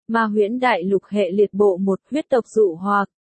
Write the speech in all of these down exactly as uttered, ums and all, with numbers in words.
Ma huyễn đại lục hệ liệt bộ một huyết tộc dụ hoặc.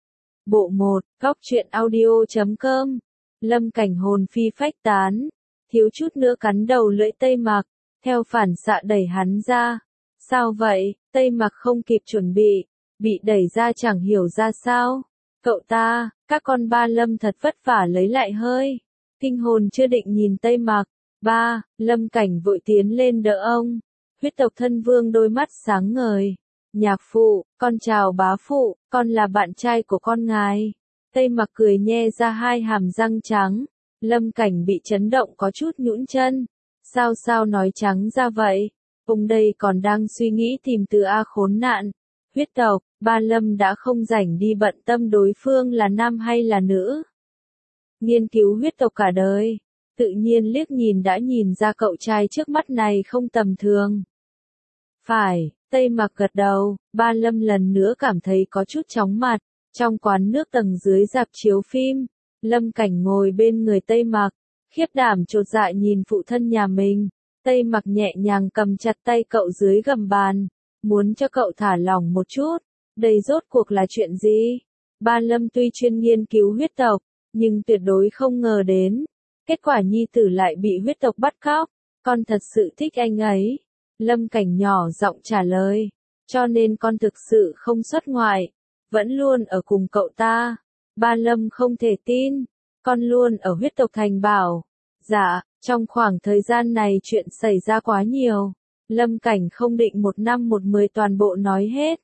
Bộ một, góc truyện audio chấm com. Lâm Cảnh hồn phi phách tán, thiếu chút nữa cắn đầu lưỡi Tây Mặc, theo phản xạ đẩy hắn ra. Sao vậy? Tây Mặc không kịp chuẩn bị, bị đẩy ra chẳng hiểu ra sao. Cậu ta, các con ba Lâm thật vất vả lấy lại hơi. Kinh hồn chưa định nhìn Tây Mặc. Ba, Lâm Cảnh vội tiến lên đỡ ông. Huyết tộc thân vương đôi mắt sáng ngời. Nhạc phụ, con chào bá phụ, con là bạn trai của con ngài. Tây Mặc cười nhe ra hai hàm răng trắng. Lâm Cảnh bị chấn động có chút nhũn chân. Sao sao nói trắng ra vậy? Ông đây còn đang suy nghĩ tìm từ A khốn nạn. Huyết tộc, ba Lâm đã không rảnh đi bận tâm đối phương là nam hay là nữ. Nghiên cứu huyết tộc cả đời. Tự nhiên liếc nhìn đã nhìn ra cậu trai trước mắt này không tầm thường. Phải, Tây Mặc gật đầu, ba Lâm lần nữa cảm thấy có chút chóng mặt. Trong quán nước tầng dưới rạp chiếu phim, Lâm Cảnh ngồi bên người Tây Mặc, khiếp đảm chột dạ nhìn phụ thân nhà mình. Tây Mặc nhẹ nhàng cầm chặt tay cậu dưới gầm bàn, muốn cho cậu thả lỏng một chút. Đây rốt cuộc là chuyện gì? Ba Lâm tuy chuyên nghiên cứu huyết tộc, nhưng tuyệt đối không ngờ đến. Kết quả nhi tử lại bị huyết tộc bắt cóc, con thật sự thích anh ấy. Lâm Cảnh nhỏ giọng trả lời, cho nên con thực sự không xuất ngoại, vẫn luôn ở cùng cậu ta. Ba Lâm không thể tin, con luôn ở huyết tộc thành bảo. Dạ, trong khoảng thời gian này chuyện xảy ra quá nhiều, Lâm Cảnh không định một năm một mười toàn bộ nói hết.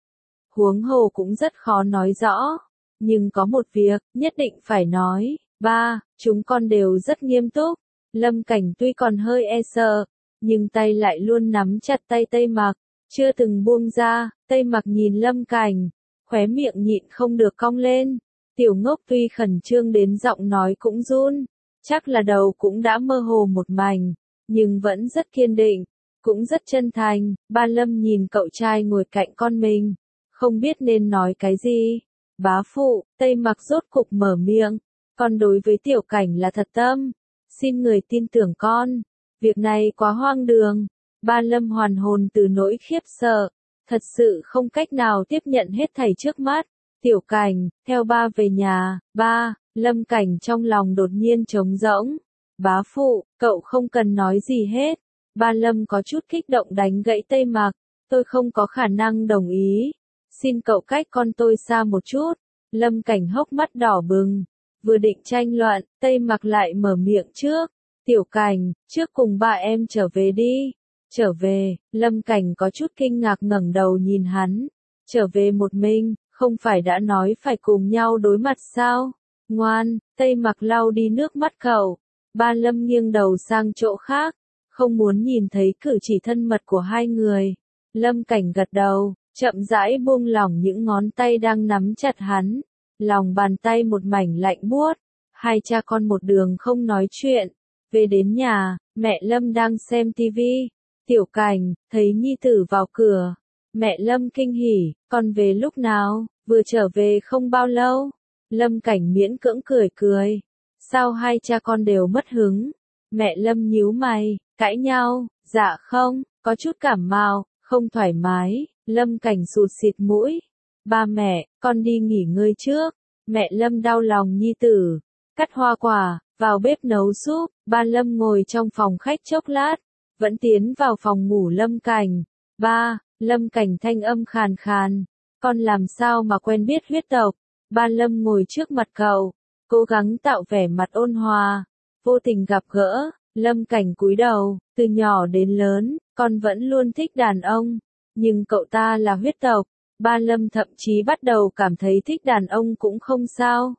Huống hồ cũng rất khó nói rõ, nhưng có một việc, nhất định phải nói. Ba, chúng con đều rất nghiêm túc. Lâm Cảnh tuy còn hơi e sợ, nhưng tay lại luôn nắm chặt tay Tây Mặc, chưa từng buông ra. Tây Mặc nhìn Lâm Cảnh, khóe miệng nhịn không được cong lên. Tiểu ngốc tuy khẩn trương đến giọng nói cũng run, chắc là đầu cũng đã mơ hồ một mảnh, nhưng vẫn rất kiên định, cũng rất chân thành. Ba Lâm nhìn cậu trai ngồi cạnh con mình, không biết nên nói cái gì. Bá phụ, Tây Mặc rốt cục mở miệng. Con đối với Tiểu Cảnh là thật tâm, xin người tin tưởng con. Việc này quá hoang đường. Ba Lâm hoàn hồn từ nỗi khiếp sợ, thật sự không cách nào tiếp nhận hết thảy trước mắt. Tiểu Cảnh, theo ba về nhà. Ba, Lâm Cảnh trong lòng đột nhiên trống rỗng. Bá phụ, cậu không cần nói gì hết. Ba Lâm có chút kích động đánh gãy Tây Mặc. Tôi không có khả năng đồng ý. Xin cậu cách con tôi xa một chút. Lâm Cảnh hốc mắt đỏ bừng. Vừa định tranh luận, Tây Mặc lại mở miệng trước. Tiểu Cảnh, trước cùng ba em trở về đi. Trở về, Lâm Cảnh có chút kinh ngạc ngẩng đầu nhìn hắn. Trở về một mình, không phải đã nói phải cùng nhau đối mặt sao? Ngoan, Tây Mặc lau đi nước mắt cậu. Ba Lâm nghiêng đầu sang chỗ khác, không muốn nhìn thấy cử chỉ thân mật của hai người. Lâm Cảnh gật đầu, chậm rãi buông lỏng những ngón tay đang nắm chặt hắn. Lòng bàn tay một mảnh lạnh buốt. Hai cha con một đường không nói chuyện. Về đến nhà, mẹ Lâm đang xem tivi. Tiểu Cảnh, thấy nhi tử vào cửa. Mẹ Lâm kinh hỉ, con về lúc nào? Vừa trở về không bao lâu. Lâm Cảnh miễn cưỡng cười cười. Sao hai cha con đều mất hứng? Mẹ Lâm nhíu mày, cãi nhau. Dạ không, có chút cảm mạo, không thoải mái. Lâm Cảnh sụt xịt mũi. Ba mẹ, con đi nghỉ ngơi trước. Mẹ Lâm đau lòng nhi tử. Cắt hoa quả, vào bếp nấu súp. Ba Lâm ngồi trong phòng khách chốc lát, vẫn tiến vào phòng ngủ Lâm Cảnh. Ba, Lâm Cảnh thanh âm khàn khàn. Con làm sao mà quen biết huyết tộc? Ba Lâm ngồi trước mặt cậu, cố gắng tạo vẻ mặt ôn hòa. Vô tình gặp gỡ, Lâm Cảnh cúi đầu. Từ nhỏ đến lớn, con vẫn luôn thích đàn ông. Nhưng cậu ta là huyết tộc. Ba Lâm thậm chí bắt đầu cảm thấy thích đàn ông cũng không sao.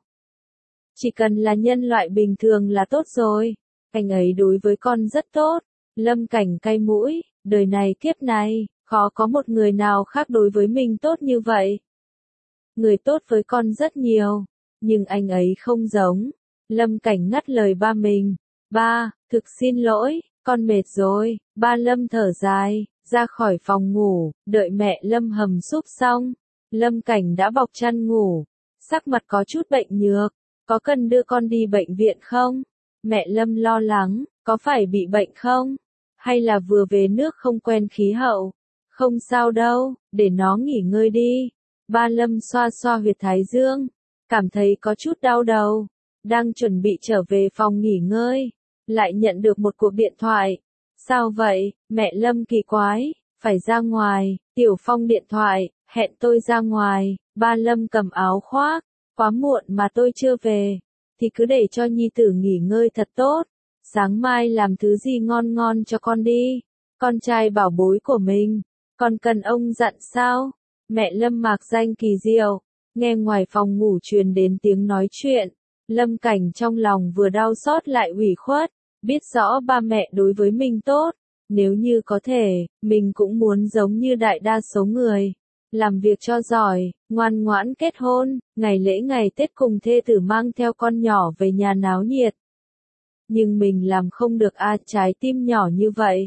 Chỉ cần là nhân loại bình thường là tốt rồi. Anh ấy đối với con rất tốt. Lâm Cảnh cay mũi, đời này kiếp này, khó có một người nào khác đối với mình tốt như vậy. Người tốt với con rất nhiều, nhưng anh ấy không giống. Lâm Cảnh ngắt lời ba mình. Ba, thực xin lỗi, con mệt rồi. Ba Lâm thở dài, ra khỏi phòng ngủ, đợi mẹ Lâm hầm súp xong. Lâm Cảnh đã bọc chăn ngủ, sắc mặt có chút bệnh nhược. Có cần đưa con đi bệnh viện không? Mẹ Lâm lo lắng, có phải bị bệnh không? Hay là vừa về nước không quen khí hậu? Không sao đâu, để nó nghỉ ngơi đi. Ba Lâm xoa xoa huyệt thái dương, cảm thấy có chút đau đầu. Đang chuẩn bị trở về phòng nghỉ ngơi, lại nhận được một cuộc điện thoại. Sao vậy, mẹ Lâm kỳ quái, phải ra ngoài, Tiểu Phong điện thoại, hẹn tôi ra ngoài. Ba Lâm cầm áo khoác, quá muộn mà tôi chưa về, thì cứ để cho nhi tử nghỉ ngơi thật tốt. Sáng mai làm thứ gì ngon ngon cho con đi, con trai bảo bối của mình, còn cần ông dặn sao? Mẹ Lâm mạc danh kỳ diệu, nghe ngoài phòng ngủ truyền đến tiếng nói chuyện. Lâm Cảnh trong lòng vừa đau xót lại ủy khuất, biết rõ ba mẹ đối với mình tốt, nếu như có thể, mình cũng muốn giống như đại đa số người, làm việc cho giỏi, ngoan ngoãn kết hôn, ngày lễ ngày Tết cùng thê tử mang theo con nhỏ về nhà náo nhiệt. Nhưng mình làm không được a, trái tim nhỏ như vậy.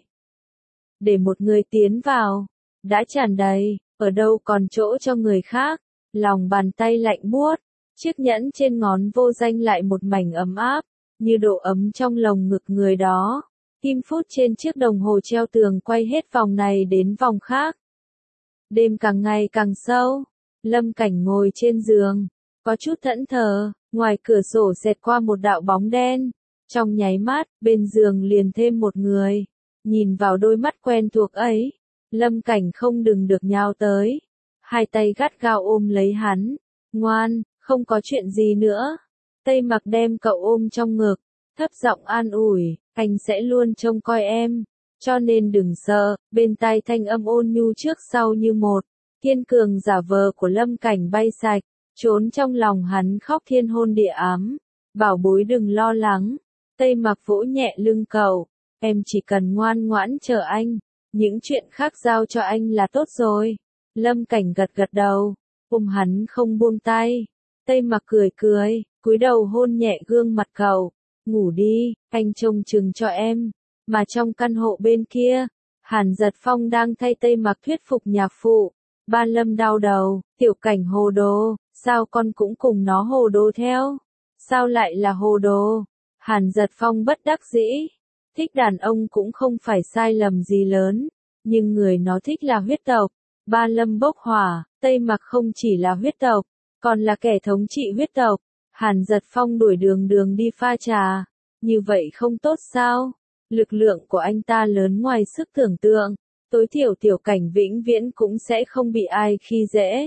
Để một người tiến vào, đã tràn đầy, ở đâu còn chỗ cho người khác, lòng bàn tay lạnh buốt, chiếc nhẫn trên ngón vô danh lại một mảnh ấm áp, như độ ấm trong lồng ngực người đó. Kim phút trên chiếc đồng hồ treo tường quay hết vòng này đến vòng khác. Đêm càng ngày càng sâu, Lâm Cảnh ngồi trên giường, có chút thẫn thờ, ngoài cửa sổ xẹt qua một đạo bóng đen. Trong nháy mắt, bên giường liền thêm một người. Nhìn vào đôi mắt quen thuộc ấy, Lâm Cảnh không đừng được nhào tới. Hai tay gắt gao ôm lấy hắn. Ngoan, không có chuyện gì nữa. Tây Mặc đem cậu ôm trong ngực, thấp giọng an ủi, anh sẽ luôn trông coi em. Cho nên đừng sợ, bên tai thanh âm ôn nhu trước sau như một. Kiên cường giả vờ của Lâm Cảnh bay sạch, trốn trong lòng hắn khóc thiên hôn địa ám. Bảo bối đừng lo lắng. Tây Mặc vỗ nhẹ lưng cậu, em chỉ cần ngoan ngoãn chờ anh, những chuyện khác giao cho anh là tốt rồi. Lâm Cảnh gật gật đầu, ôm hắn không buông tay. Tây Mặc cười cười, cúi đầu hôn nhẹ gương mặt cậu, ngủ đi, anh trông chừng cho em. Mà trong căn hộ bên kia, Hàn Giật Phong đang thay Tây Mặc thuyết phục nhạc phụ. Ba Lâm đau đầu, Tiểu Cảnh hồ đồ, sao con cũng cùng nó hồ đồ theo? Sao lại là hồ đồ? Hàn Giật Phong bất đắc dĩ, thích đàn ông cũng không phải sai lầm gì lớn, nhưng người nó thích là huyết tộc. Ba Lâm bốc hỏa, Tây Mặc không chỉ là huyết tộc, còn là kẻ thống trị huyết tộc. Hàn Giật Phong đuổi đường đường đi pha trà, như vậy không tốt sao? Lực lượng của anh ta lớn ngoài sức tưởng tượng, tối thiểu Tiểu Cảnh vĩnh viễn cũng sẽ không bị ai khi dễ.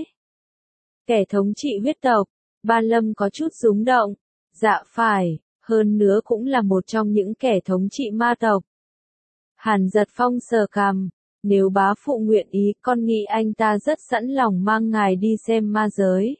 Kẻ thống trị huyết tộc, Ba Lâm có chút rúng động, dạ phải. Hơn nữa cũng là một trong những kẻ thống trị ma tộc. Hàn Giật Phong sờ cằm, nếu bá phụ nguyện ý, con nghĩ anh ta rất sẵn lòng mang ngài đi xem ma giới.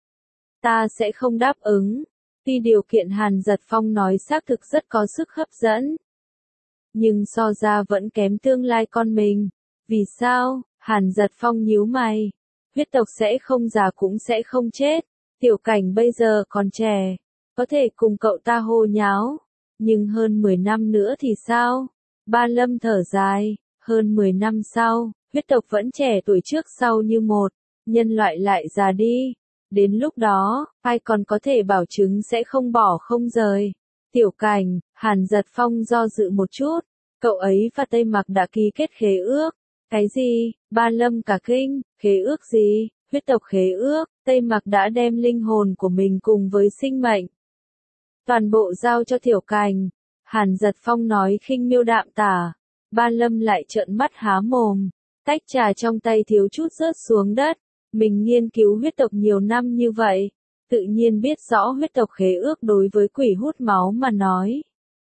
Ta sẽ không đáp ứng, tuy điều kiện Hàn Giật Phong nói xác thực rất có sức hấp dẫn. Nhưng so ra vẫn kém tương lai con mình. Vì sao? Hàn Giật Phong nhíu mày. Huyết tộc sẽ không già cũng sẽ không chết. Tiểu Cảnh bây giờ còn trẻ, có thể cùng cậu ta hô nháo, nhưng hơn mười năm nữa thì sao? Ba Lâm thở dài, hơn mười năm sau, huyết tộc vẫn trẻ tuổi trước sau như một, nhân loại lại già đi. Đến lúc đó, ai còn có thể bảo chứng sẽ không bỏ không rời? Tiểu Cảnh, Hàn Giật Phong do dự một chút, cậu ấy và Tây Mặc đã ký kết khế ước. Cái gì? Ba Lâm cả kinh, khế ước gì? Huyết tộc khế ước, Tây Mặc đã đem linh hồn của mình cùng với sinh mệnh. Toàn bộ giao cho Tiểu Cảnh. Hàn Giật Phong nói khinh miêu đạm tả. Ba Lâm lại trợn mắt há mồm. Tách trà trong tay thiếu chút rớt xuống đất. Mình nghiên cứu huyết tộc nhiều năm như vậy, tự nhiên biết rõ huyết tộc khế ước đối với quỷ hút máu mà nói.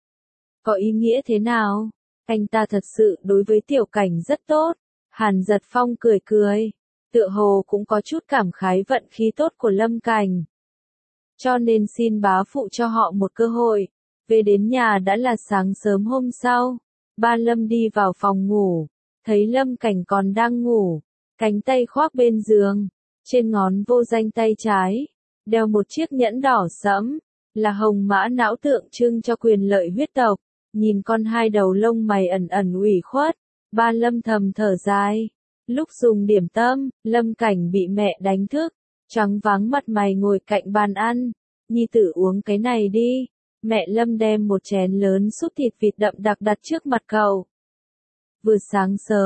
Có ý nghĩa thế nào? Anh ta thật sự đối với Tiểu Cảnh rất tốt. Hàn Giật Phong cười cười. Tựa hồ cũng có chút cảm khái vận khí tốt của Lâm Cảnh. Cho nên xin bá phụ cho họ một cơ hội. Về đến nhà đã là sáng sớm hôm sau. Ba Lâm đi vào phòng ngủ, thấy Lâm Cảnh còn đang ngủ, cánh tay khoác bên giường, trên ngón vô danh tay trái, đeo một chiếc nhẫn đỏ sẫm, là hồng mã não tượng trưng cho quyền lợi huyết tộc. Nhìn con hai đầu lông mày ẩn ẩn ủy khuất, Ba Lâm thầm thở dài. Lúc dùng điểm tâm, Lâm Cảnh bị mẹ đánh thức, choáng váng mặt mày ngồi cạnh bàn ăn. Nhi tử uống cái này đi. Mẹ Lâm đem một chén lớn súp thịt vịt đậm đặc đặt trước mặt cậu. Vừa sáng sớm,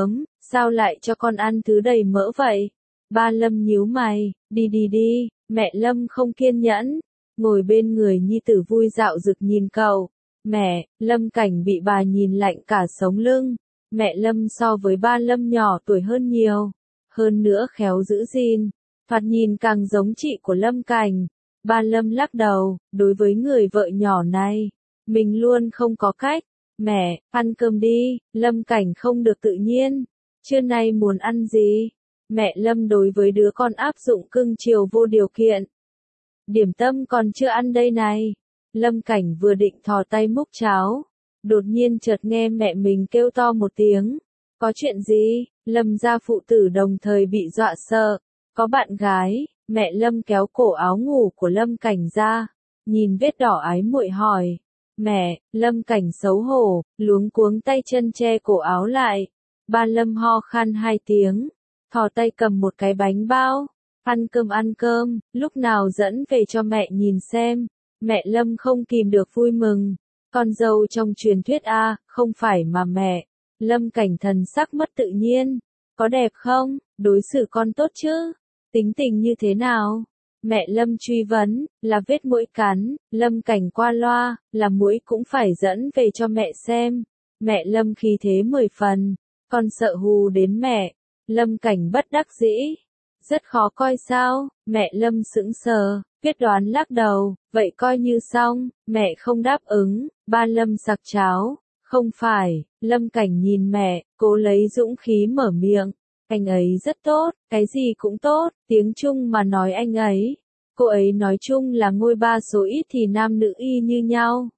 Sao lại cho con ăn thứ đầy mỡ vậy? Ba Lâm nhíu mày, đi đi đi, mẹ Lâm không kiên nhẫn, ngồi bên người nhi tử vui dạo rực nhìn cậu. Mẹ, Lâm Cảnh bị bà nhìn lạnh cả sống lưng. Mẹ Lâm so với ba Lâm nhỏ tuổi hơn nhiều, hơn nữa khéo giữ gìn, thoạt nhìn càng giống chị của Lâm Cảnh. Ba Lâm lắc đầu, đối với người vợ nhỏ này, mình luôn không có cách. Mẹ, ăn cơm đi, Lâm Cảnh không được tự nhiên. Trưa nay muốn ăn gì? Mẹ Lâm đối với đứa con áp dụng cưng chiều vô điều kiện. Điểm tâm còn chưa ăn đây này. Lâm Cảnh vừa định thò tay múc cháo, đột nhiên chợt nghe mẹ mình kêu to một tiếng. Có chuyện gì? Lâm gia phụ tử đồng thời bị dọa sợ. Có bạn gái. Mẹ Lâm kéo cổ áo ngủ của Lâm Cảnh ra, nhìn vết đỏ ái muội hỏi. Mẹ, Lâm Cảnh xấu hổ, luống cuống tay chân che cổ áo lại. Ba Lâm ho khan hai tiếng, thò tay cầm một cái bánh bao. Ăn cơm ăn cơm, lúc nào dẫn về cho mẹ nhìn xem. Mẹ Lâm không kìm được vui mừng. Con dâu trong truyền thuyết a, không phải mà mẹ. Lâm Cảnh thần sắc mất tự nhiên. Có đẹp không? Đối xử con tốt chứ? Tính tình như thế nào? Mẹ Lâm truy vấn, là vết mũi cắn. Lâm Cảnh qua loa, là mũi cũng phải dẫn về cho mẹ xem. Mẹ Lâm khí thế mười phần. Con sợ hù đến mẹ. Lâm Cảnh bất đắc dĩ. Rất khó coi sao? Mẹ Lâm sững sờ, quyết đoán lắc đầu, vậy coi như xong. Mẹ không đáp ứng. Ba Lâm sặc cháo. Không phải. Lâm Cảnh nhìn mẹ, cố lấy dũng khí mở miệng. Anh ấy rất tốt, cái gì cũng tốt, tiếng Trung mà nói anh ấy. Cô ấy nói chung là ngôi ba số ít thì nam nữ y như nhau.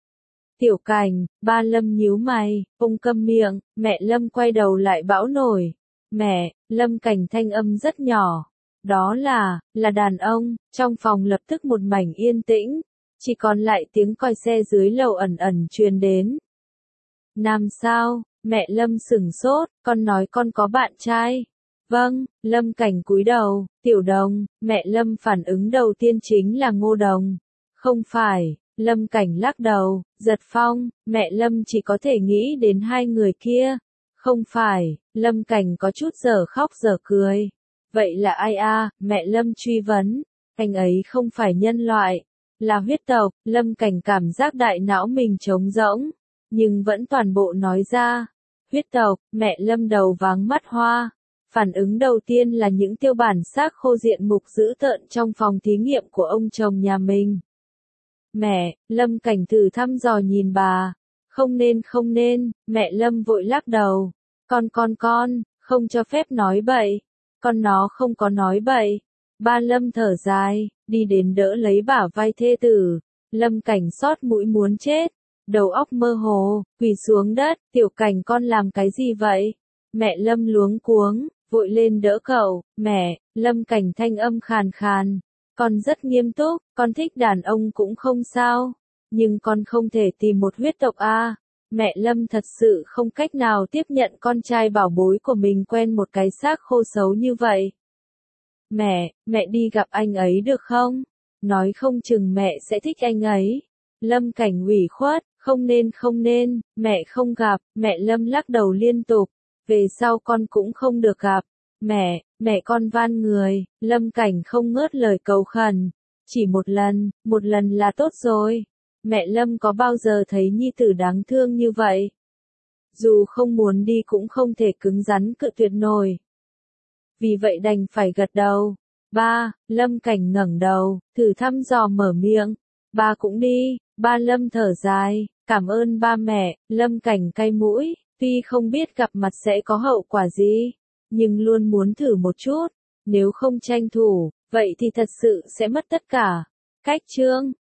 Tiểu Cảnh, ba Lâm nhíu mày, ông câm miệng. Mẹ Lâm quay đầu lại bão nổi. Mẹ, Lâm Cảnh thanh âm rất nhỏ. Đó là, là đàn ông. Trong phòng lập tức một mảnh yên tĩnh, chỉ còn lại tiếng còi xe dưới lầu ẩn ẩn truyền đến. Nam sao? Mẹ Lâm sửng sốt, con nói con có bạn trai. Vâng, Lâm Cảnh cúi đầu. Tiểu Đồng. Mẹ Lâm phản ứng đầu tiên chính là Ngô Đồng. Không phải. Lâm Cảnh lắc đầu. Giật Phong. Mẹ Lâm chỉ có thể nghĩ đến hai người kia. Không phải. Lâm Cảnh có chút giờ khóc giờ cười. Vậy là ai a? Mẹ Lâm truy vấn. Anh ấy không phải nhân loại, là huyết tộc. Lâm Cảnh cảm giác đại não mình trống rỗng, nhưng vẫn toàn bộ nói ra. Huyết tộc. Mẹ Lâm đầu váng mắt hoa. Phản ứng đầu tiên là những tiêu bản xác khô diện mục dữ tợn trong phòng thí nghiệm của ông chồng nhà mình. Mẹ, Lâm Cảnh thử thăm dò nhìn bà. Không nên không nên. Mẹ Lâm vội lắc đầu. Con con con, không cho phép nói bậy. Con nó không có nói bậy. Ba Lâm thở dài, đi đến đỡ lấy bả vai thê tử. Lâm Cảnh xót mũi muốn chết. Đầu óc mơ hồ, quỳ xuống đất. Tiểu Cảnh con làm cái gì vậy? Mẹ Lâm luống cuống, vội lên đỡ cậu. Mẹ, Lâm Cảnh thanh âm khàn khàn. Con rất nghiêm túc, con thích đàn ông cũng không sao. Nhưng con không thể tìm một huyết tộc a. Mẹ Lâm thật sự không cách nào tiếp nhận con trai bảo bối của mình quen một cái xác khô xấu như vậy. Mẹ, mẹ đi gặp anh ấy được không? Nói không chừng mẹ sẽ thích anh ấy. Lâm Cảnh ủy khuất, không nên không nên, mẹ không gặp. Mẹ Lâm lắc đầu liên tục. Về sau con cũng không được gặp. Mẹ, mẹ con van người. Lâm Cảnh không ngớt lời cầu khẩn. Chỉ một lần, một lần là tốt rồi. Mẹ Lâm có bao giờ thấy nhi tử đáng thương như vậy? Dù không muốn đi cũng không thể cứng rắn cự tuyệt nổi. Vì vậy đành phải gật đầu. Ba, Lâm Cảnh ngẩng đầu, thử thăm dò mở miệng. Ba cũng đi. Ba Lâm thở dài, cảm ơn ba mẹ. Lâm Cảnh cay mũi, tuy không biết gặp mặt sẽ có hậu quả gì, nhưng luôn muốn thử một chút. Nếu không tranh thủ, vậy thì thật sự sẽ mất tất cả. Cách chương